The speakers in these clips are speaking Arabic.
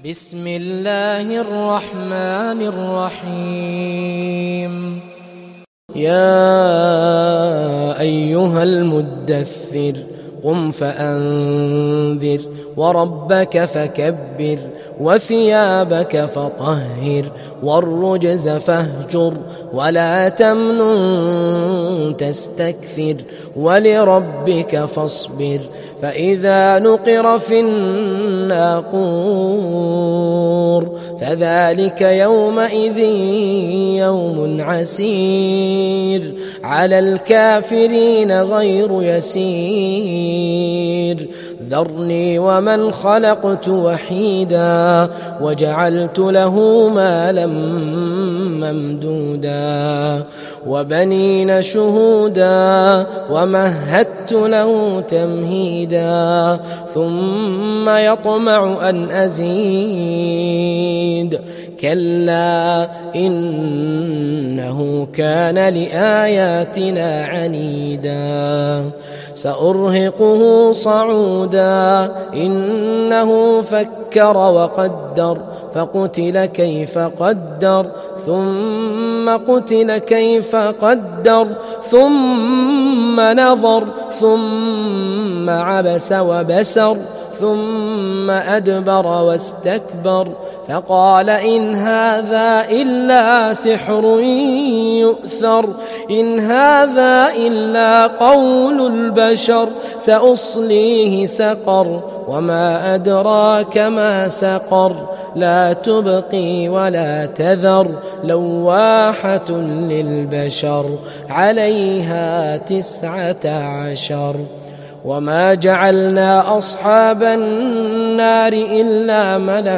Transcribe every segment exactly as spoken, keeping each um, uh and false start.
بسم الله الرحمن الرحيم. يا أيها المدثر قم فأنذر وربك فكبر وثيابك فطهر والرجز فاهجر ولا تمنن تستكثر ولربك فاصبر فإذا نقر في الناقور فذلك يومئذ يوم عسير على الكافرين غير يسير. ذرني ومن خلقت وحيدا وجعلت له مالا ممدودا وبنين شهودا ومهدت له تمهيدا ثم يطمع أن أزيد كلا إنه كان لآياتنا عنيدا سأرهقه صعودا إنه فكر وقدر فقتل كيف قدر ثم قتل كيف قدر ثم نظر ثم عبس وبسر ثم أدبر واستكبر فقال إن هذا إلا سحر يؤثر إن هذا إلا قول البشر سأصليه سقر وما أدراك ما سقر لا تبقي ولا تذر لواحة للبشر عليها تسعة عشر. وما جعلنا أصحاب النار إلا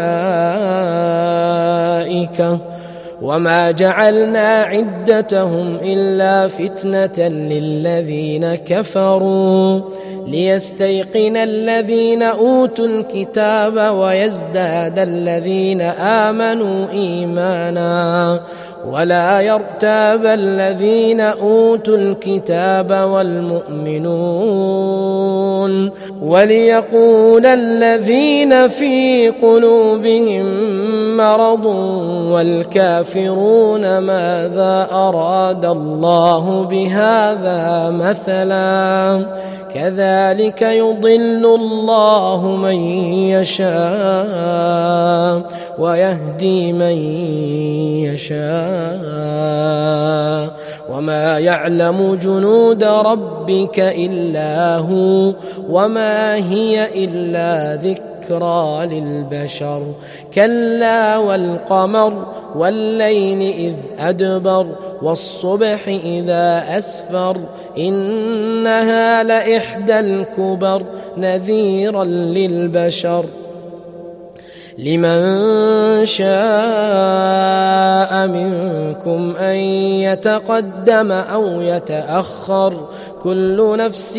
ملائكة وما جعلنا عدتهم إلا فتنة للذين كفروا ليستيقن الذين أوتوا الكتاب ويزداد الذين آمنوا إيمانا ولا يرتاب الذين أوتوا الكتاب والمؤمنون وليقول الذين في قلوبهم مرض والكافرون ماذا أراد الله بهذا مثلا كذلك يضل الله من يشاء ويهدي من يشاء وما يعلم جنود ربك إلا هو وما هي إلا ذكرى للبشر. كلا والقمر والليل إذ أدبر والصبح إذا أسفر إنها لإحدى الكبر نذيرا للبشر لمن شاء منكم أن يتقدم أو يتأخر كل نفس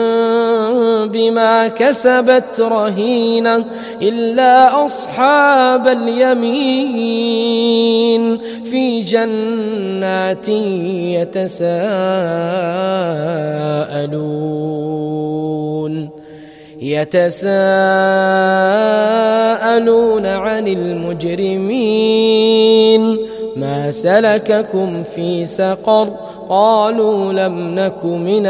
بما كسبت رهينة إلا أصحاب اليمين في جنات يتساءلون يتساءلون عن المجرمين ما سلككم في سقر قالوا لم نك من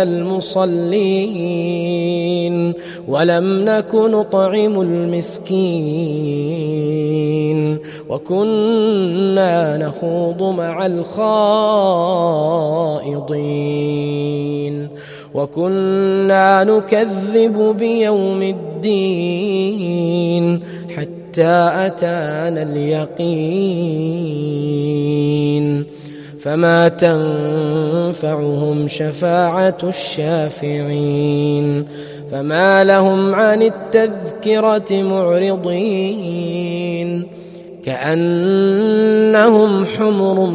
المصلين ولم نك نطعم المسكين وكنا نخوض مع الخائضين وكنا نكذب بيوم الدين حتى أتانا اليقين فما تنفعهم شفاعة الشافعين فما لهم عن التذكرة معرضين كأنهم حمر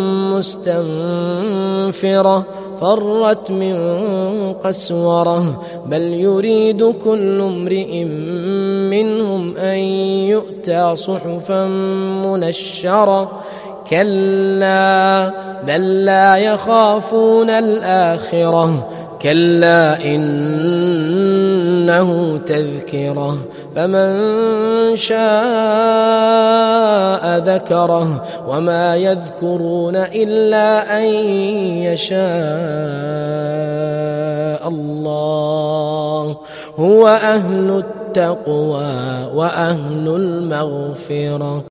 مستنفرة فرت من قسورة بل يريد كل امرئ منهم أن يؤتى صحفا منشرة كلا بل لا يخافون الآخرة كلا إنه تذكرة فمن شاء وما ذكره وما يذكرون إلا أن يشاء الله هو أهل التقوى وأهل المغفرة.